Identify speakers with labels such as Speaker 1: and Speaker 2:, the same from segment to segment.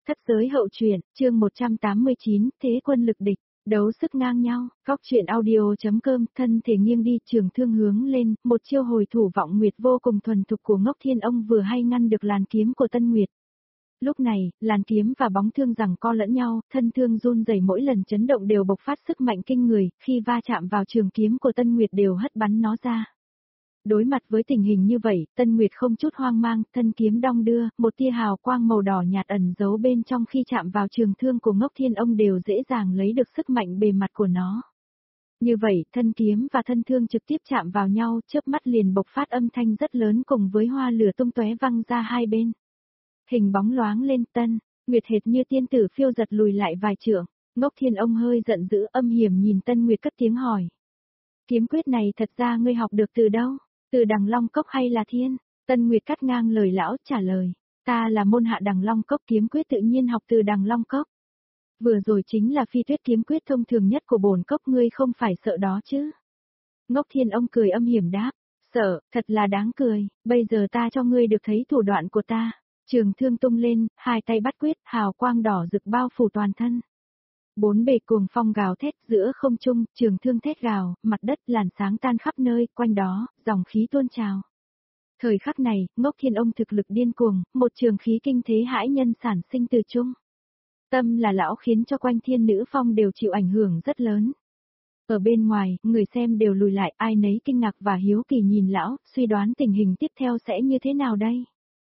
Speaker 1: Thất giới hậu truyện, chương 189, thế quân lực địch, đấu sức ngang nhau, góc truyện audio.com, thân thể nghiêng đi trường thương hướng lên, một chiêu hồi thủ vọng nguyệt vô cùng thuần thục của Ngốc Thiên Ông vừa hay ngăn được làn kiếm của Tân Nguyệt. Lúc này, làn kiếm và bóng thương giằng co lẫn nhau, thân thương run rẩy mỗi lần chấn động đều bộc phát sức mạnh kinh người, khi va chạm vào trường kiếm của Tân Nguyệt đều hất bắn nó ra. Đối mặt với tình hình như vậy, Tân Nguyệt không chút hoang mang, thân kiếm đong đưa, một tia hào quang màu đỏ nhạt ẩn giấu bên trong khi chạm vào trường thương của Ngốc Thiên Ông đều dễ dàng lấy được sức mạnh bề mặt của nó. Như vậy, thân kiếm và thân thương trực tiếp chạm vào nhau, chớp mắt liền bộc phát âm thanh rất lớn cùng với hoa lửa tung tóe văng ra hai bên. Hình bóng loáng lên, Tân Nguyệt hệt như tiên tử phiêu giật lùi lại vài trượng. Ngốc Thiên Ông hơi giận dữ âm hiểm nhìn Tân Nguyệt cất tiếng hỏi. Kiếm quyết này thật ra ngươi học được từ đâu? Từ Đằng Long Cốc hay là Thiên? Tân Nguyệt cắt ngang lời lão trả lời. Ta là môn hạ Đằng Long Cốc, kiếm quyết tự nhiên học từ Đằng Long Cốc. Vừa rồi chính là phi tuyết kiếm quyết thông thường nhất của bổn cốc, ngươi không phải sợ đó chứ? Ngốc Thiên Ông cười âm hiểm đáp. Sợ, thật là đáng cười, bây giờ ta cho ngươi được thấy thủ đoạn của ta. Trường thương tung lên, hai tay bắt quyết, hào quang đỏ rực bao phủ toàn thân. Bốn bề cuồng phong gào thét giữa không trung, trường thương thét gào, mặt đất làn sáng tan khắp nơi, quanh đó, dòng khí tuôn trào. Thời khắc này, Ngốc Thiên Ông thực lực điên cuồng, một trường khí kinh thế hãi nhân sản sinh từ chung. Tâm là lão khiến cho quanh thiên nữ phong đều chịu ảnh hưởng rất lớn. Ở bên ngoài, người xem đều lùi lại, ai nấy kinh ngạc và hiếu kỳ nhìn lão, suy đoán tình hình tiếp theo sẽ như thế nào đây.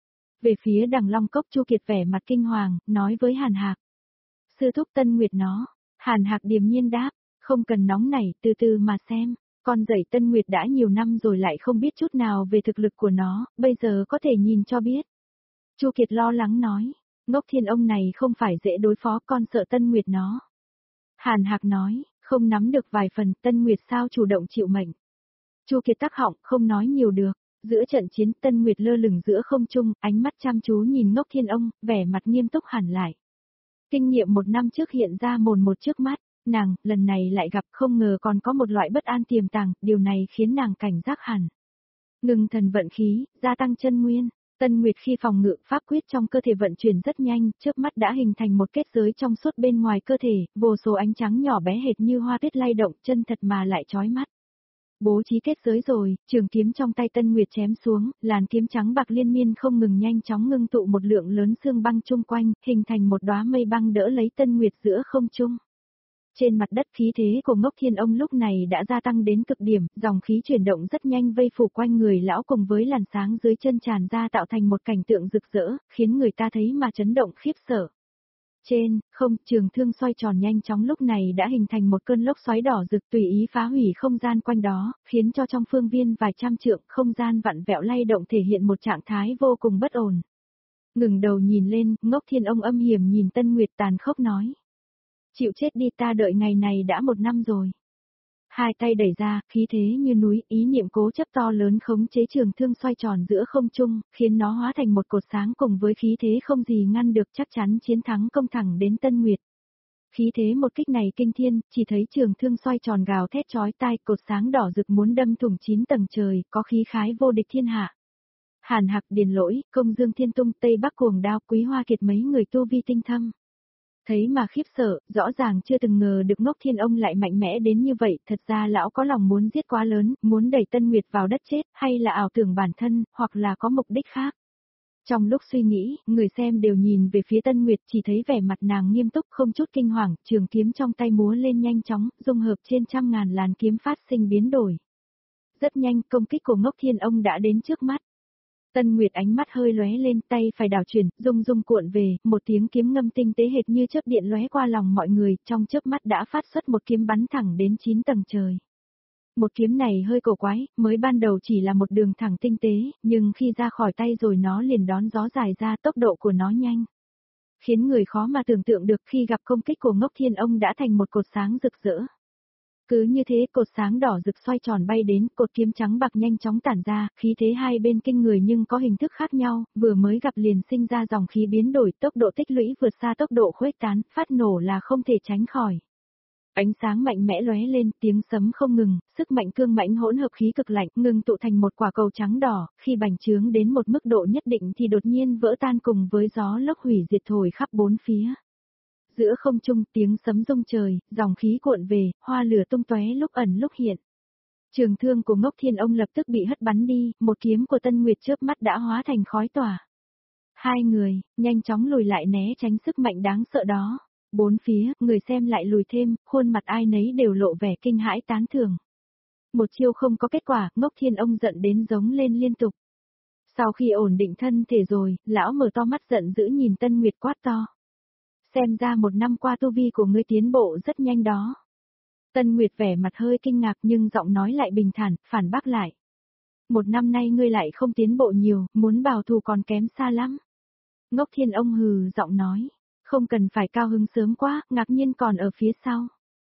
Speaker 1: Về phía Đằng Long Cốc, Chu Kiệt vẻ mặt kinh hoàng, nói với Hàn Hạc. Sư thúc Tân Nguyệt nó. Hàn Hạc điềm nhiên đáp, không cần nóng nảy, từ từ mà xem. Con dạy Tân Nguyệt đã nhiều năm rồi lại không biết chút nào về thực lực của nó, bây giờ có thể nhìn cho biết. Chu Kiệt lo lắng nói, Ngốc Thiên Ông này không phải dễ đối phó, con sợ Tân Nguyệt nó. Hàn Hạc nói, không nắm được vài phần, Tân Nguyệt sao chủ động chịu mệnh. Chu Kiệt tắc họng, không nói nhiều được. Giữa trận chiến, Tân Nguyệt lơ lửng giữa không trung, ánh mắt chăm chú nhìn Ngốc Thiên Ông, vẻ mặt nghiêm túc hẳn lại. Kinh nghiệm một năm trước hiện ra mồn một trước mắt, nàng, lần này lại gặp, không ngờ còn có một loại bất an tiềm tàng, điều này khiến nàng cảnh giác hẳn. Ngừng thần vận khí, gia tăng chân nguyên. Tân Nguyệt khi phòng ngự pháp quyết trong cơ thể vận chuyển rất nhanh, chớp mắt đã hình thành một kết giới trong suốt bên ngoài cơ thể, vô số ánh trắng nhỏ bé hệt như hoa tuyết lay động, chân thật mà lại chói mắt. Bố trí kết giới rồi, trường kiếm trong tay Tân Nguyệt chém xuống, làn kiếm trắng bạc liên miên không ngừng nhanh chóng ngưng tụ một lượng lớn sương băng chung quanh, hình thành một đóa mây băng đỡ lấy Tân Nguyệt giữa không trung. Trên mặt đất, khí thế của Ngốc Thiên Ông lúc này đã gia tăng đến cực điểm, dòng khí chuyển động rất nhanh vây phủ quanh người lão cùng với làn sáng dưới chân tràn ra tạo thành một cảnh tượng rực rỡ, khiến người ta thấy mà chấn động khiếp sợ. Trên, không, trường thương xoay tròn nhanh chóng lúc này đã hình thành một cơn lốc xoáy đỏ rực tùy ý phá hủy không gian quanh đó, khiến cho trong phương viên vài trăm trượng, không gian vặn vẹo lay động thể hiện một trạng thái vô cùng bất ổn. Ngừng đầu nhìn lên, Ngốc Thiên Ông âm hiểm nhìn Tân Nguyệt tàn khốc nói. Chịu chết đi, ta đợi ngày này đã 1 năm rồi. Hai tay đẩy ra, khí thế như núi, ý niệm cố chấp to lớn khống chế trường thương xoay tròn giữa không trung, khiến nó hóa thành một cột sáng cùng với khí thế không gì ngăn được, chắc chắn chiến thắng công thẳng đến Tân Nguyệt. Khí thế một kích này kinh thiên, chỉ thấy trường thương xoay tròn gào thét chói tai, cột sáng đỏ rực muốn đâm thủng 9 tầng trời, có khí khái vô địch thiên hạ. Hàn Hạc, Điền Lỗi, Công Dương Thiên Tung, Tây Bắc Cuồng Đao, Quý Hoa Kiệt mấy người tu vi tinh thâm. Thấy mà khiếp sợ, rõ ràng chưa từng ngờ được Ngốc Thiên Ông lại mạnh mẽ đến như vậy, thật ra lão có lòng muốn giết quá lớn, muốn đẩy Tân Nguyệt vào đất chết, hay là ảo tưởng bản thân, hoặc là có mục đích khác. Trong lúc suy nghĩ, người xem đều nhìn về phía Tân Nguyệt, chỉ thấy vẻ mặt nàng nghiêm túc không chút kinh hoàng, trường kiếm trong tay múa lên nhanh chóng, dung hợp trên trăm ngàn làn kiếm phát sinh biến đổi. Rất nhanh, công kích của Ngốc Thiên Ông đã đến trước mắt. Tân Nguyệt ánh mắt hơi lóe lên, tay phải đảo chuyển, rung rung cuộn về, một tiếng kiếm ngâm tinh tế hệt như chớp điện lóe qua lòng mọi người, trong chớp mắt đã phát xuất một kiếm bắn thẳng đến 9 tầng trời. Một kiếm này hơi cổ quái, mới ban đầu chỉ là một đường thẳng tinh tế, nhưng khi ra khỏi tay rồi nó liền đón gió dài ra, tốc độ của nó nhanh. Khiến người khó mà tưởng tượng được khi gặp công kích của Ngốc Thiên Ông đã thành một cột sáng rực rỡ. Cứ như thế, cột sáng đỏ rực xoay tròn bay đến, cột kiếm trắng bạc nhanh chóng tản ra, khí thế hai bên kinh người nhưng có hình thức khác nhau, vừa mới gặp liền sinh ra dòng khí biến đổi, tốc độ tích lũy vượt xa tốc độ khuếch tán, phát nổ là không thể tránh khỏi. Ánh sáng mạnh mẽ lóe lên, tiếng sấm không ngừng, sức mạnh cương mãnh hỗn hợp khí cực lạnh ngừng tụ thành một quả cầu trắng đỏ, khi bành trướng đến một mức độ nhất định thì đột nhiên vỡ tan cùng với gió lốc hủy diệt thổi khắp bốn phía. Giữa không trung tiếng sấm rung trời, dòng khí cuộn về, hoa lửa tung tóe lúc ẩn lúc hiện. Trường thương của Ngốc Thiên Ông lập tức bị hất bắn đi, một kiếm của Tân Nguyệt chớp mắt đã hóa thành khói tỏa. Hai người, nhanh chóng lùi lại né tránh sức mạnh đáng sợ đó. Bốn phía, người xem lại lùi thêm, khuôn mặt ai nấy đều lộ vẻ kinh hãi tán thưởng. Một chiêu không có kết quả, Ngốc Thiên Ông giận đến giống lên liên tục. Sau khi ổn định thân thể rồi, lão mở to mắt giận dữ nhìn Tân Nguyệt quát to. Xem ra một năm qua tu vi của ngươi tiến bộ rất nhanh đó. Tân Nguyệt vẻ mặt hơi kinh ngạc nhưng giọng nói lại bình thản, phản bác lại. Một năm nay ngươi lại không tiến bộ nhiều, muốn bảo thù còn kém xa lắm. Ngốc Thiên Ông hừ giọng nói. Không cần phải cao hứng sớm quá, ngạc nhiên còn ở phía sau.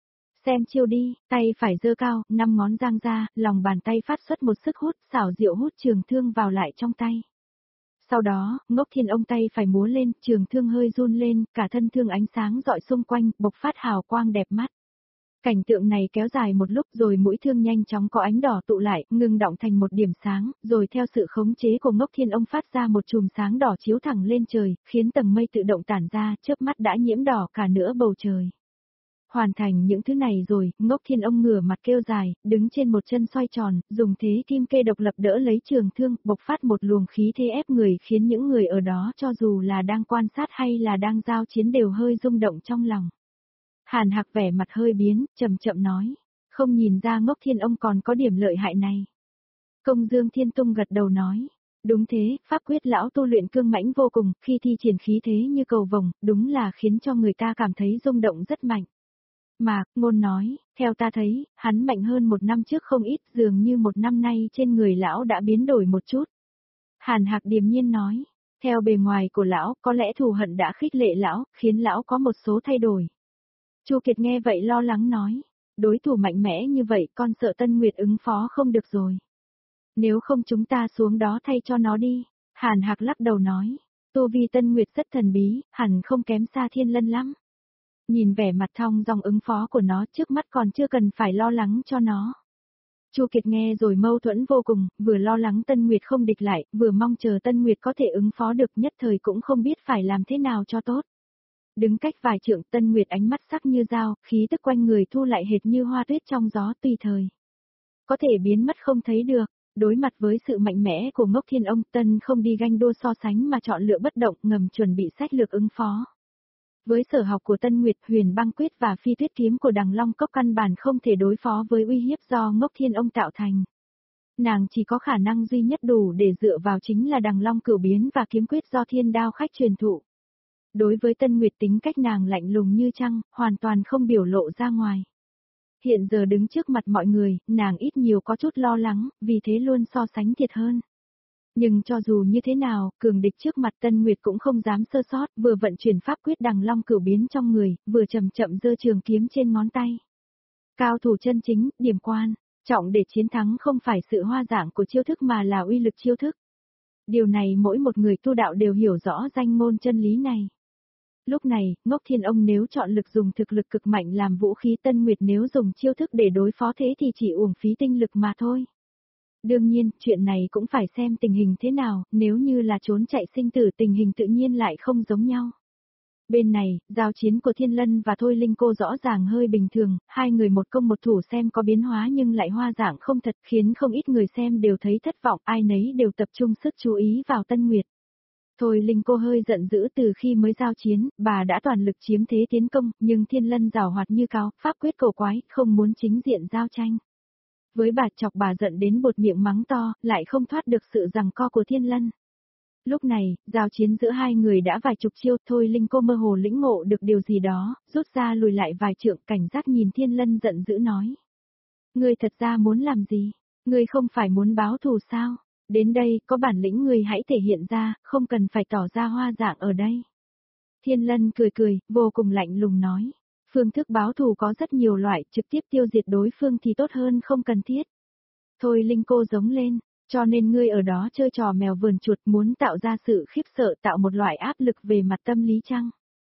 Speaker 1: Xem chiêu đi, tay phải giơ cao, 5 ngón giang ra, lòng bàn tay phát xuất một sức hút, xảo diệu hút trường thương vào lại trong tay. Sau đó, Ngốc Thiên Ông tay phải múa lên, trường thương hơi run lên, cả thân thương ánh sáng rọi xung quanh, bộc phát hào quang đẹp mắt. Cảnh tượng này kéo dài một lúc rồi mũi thương nhanh chóng có ánh đỏ tụ lại, ngừng động thành một điểm sáng, rồi theo sự khống chế của Ngốc Thiên Ông phát ra một chùm sáng đỏ chiếu thẳng lên trời, khiến tầng mây tự động tản ra, chớp mắt đã nhiễm đỏ cả nửa bầu trời. Hoàn thành những thứ này rồi, Ngốc Thiên Ông ngửa mặt kêu dài, đứng trên một chân xoay tròn, dùng thế kim kê độc lập đỡ lấy trường thương, bộc phát một luồng khí thế ép người khiến những người ở đó cho dù là đang quan sát hay là đang giao chiến đều hơi rung động trong lòng. Hàn Hạc vẻ mặt hơi biến, chậm chậm nói, không nhìn ra Ngốc Thiên Ông còn có điểm lợi hại này. Công Dương Thiên Tung gật đầu nói, đúng thế, pháp quyết lão tu luyện cương mãnh vô cùng, khi thi triển khí thế như cầu vồng, đúng là khiến cho người ta cảm thấy rung động rất mạnh. Mà, ngôn nói, theo ta thấy, hắn mạnh hơn một năm trước không ít, dường như một năm nay trên người lão đã biến đổi một chút. Hàn Hạc điềm nhiên nói, theo bề ngoài của lão, có lẽ thù hận đã khích lệ lão, khiến lão có một số thay đổi. Chu Kiệt nghe vậy lo lắng nói, đối thủ mạnh mẽ như vậy con sợ Tân Nguyệt ứng phó không được rồi. Nếu không chúng ta xuống đó thay cho nó đi. Hàn Hạc lắc đầu nói, tu vi Tân Nguyệt rất thần bí, hẳn không kém xa Thiên Lân lắm. Nhìn vẻ mặt thong dong ứng phó của nó trước mắt còn chưa cần phải lo lắng cho nó. Chu Kiệt nghe rồi mâu thuẫn vô cùng, vừa lo lắng Tân Nguyệt không địch lại, vừa mong chờ Tân Nguyệt có thể ứng phó được nhất thời cũng không biết phải làm thế nào cho tốt. Đứng cách vài trượng Tân Nguyệt ánh mắt sắc như dao, khí tức quanh người thu lại hệt như hoa tuyết trong gió tùy thời. Có thể biến mất không thấy được, đối mặt với sự mạnh mẽ của Ngốc Thiên Ông Tân không đi ganh đua so sánh mà chọn lựa bất động ngầm chuẩn bị sách lược ứng phó. Với sở học của Tân Nguyệt Huyền Băng Quyết và Phi Tuyết Kiếm của Đằng Long Cốc căn bản không thể đối phó với uy hiếp do Ngốc Thiên Ông tạo thành. Nàng chỉ có khả năng duy nhất đủ để dựa vào chính là Đằng Long Cửu Biến và kiếm quyết do Thiên Đao Khách truyền thụ. Đối với Tân Nguyệt tính cách nàng lạnh lùng như trăng, hoàn toàn không biểu lộ ra ngoài. Hiện giờ đứng trước mặt mọi người, nàng ít nhiều có chút lo lắng, vì thế luôn so sánh thiệt hơn. Nhưng cho dù như thế nào, cường địch trước mặt Tân Nguyệt cũng không dám sơ sót, vừa vận chuyển pháp quyết Đằng Long Cửu Biến trong người, vừa chậm chậm giơ trường kiếm trên ngón tay. Cao thủ chân chính, điểm quan, trọng để chiến thắng không phải sự hoa dạng của chiêu thức mà là uy lực chiêu thức. Điều này mỗi một người tu đạo đều hiểu rõ danh môn chân lý này. Lúc này, Ngốc Thiên Ông nếu chọn lực dùng thực lực cực mạnh làm vũ khí, Tân Nguyệt nếu dùng chiêu thức để đối phó thế thì chỉ uổng phí tinh lực mà thôi. Đương nhiên, chuyện này cũng phải xem tình hình thế nào, nếu như là trốn chạy sinh tử tình hình tự nhiên lại không giống nhau. Bên này, giao chiến của Thiên Lân và Thôi Linh Cô rõ ràng hơi bình thường, hai người một công một thủ xem có biến hóa nhưng lại hoa dạng không thật khiến không ít người xem đều thấy thất vọng, ai nấy đều tập trung sức chú ý vào Tân Nguyệt. Thôi Linh Cô hơi giận dữ từ khi mới giao chiến, bà đã toàn lực chiếm thế tiến công, nhưng Thiên Lân giàu hoạt như cáo, pháp quyết cầu quái, không muốn chính diện giao tranh. Với bà chọc bà giận đến bột miệng mắng to, lại không thoát được sự giằng co của Thiên Lân. Lúc này, giao chiến giữa hai người đã vài chục chiêu, Thôi Linh Cô mơ hồ lĩnh ngộ được điều gì đó, rút ra lùi lại vài trượng, cảnh giác nhìn Thiên Lân giận dữ nói. Ngươi thật ra muốn làm gì? Ngươi không phải muốn báo thù sao? Đến đây, có bản lĩnh ngươi hãy thể hiện ra, không cần phải tỏ ra hoa dạng ở đây. Thiên Lân cười cười, vô cùng lạnh lùng nói. Phương thức báo thù có rất nhiều loại, trực tiếp tiêu diệt đối phương thì tốt hơn không cần thiết. Thôi Linh Cô giống lên, cho nên ngươi ở đó chơi trò mèo vờn chuột muốn tạo ra sự khiếp sợ tạo một loại áp lực về mặt tâm lý chăng?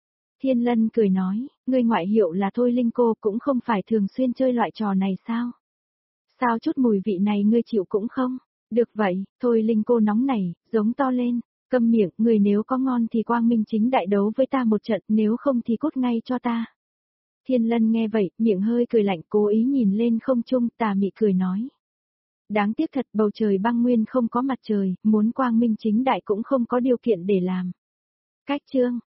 Speaker 1: Thiên Lân cười nói, ngươi ngoại hiệu là Thôi Linh cô cũng không phải thường xuyên chơi loại trò này sao? Sao chút mùi vị này ngươi chịu cũng không? Được vậy, Thôi Linh cô nóng nảy, giống to lên, câm miệng, người nếu có ngon thì quang minh chính đại đấu với ta một trận, nếu không thì cút ngay cho ta. Thiên Lân nghe vậy, miệng hơi cười lạnh, cố ý nhìn lên không trung, tà mị cười nói. Đáng tiếc thật, bầu trời băng nguyên không có mặt trời, muốn quang minh chính đại cũng không có điều kiện để làm. Cách chương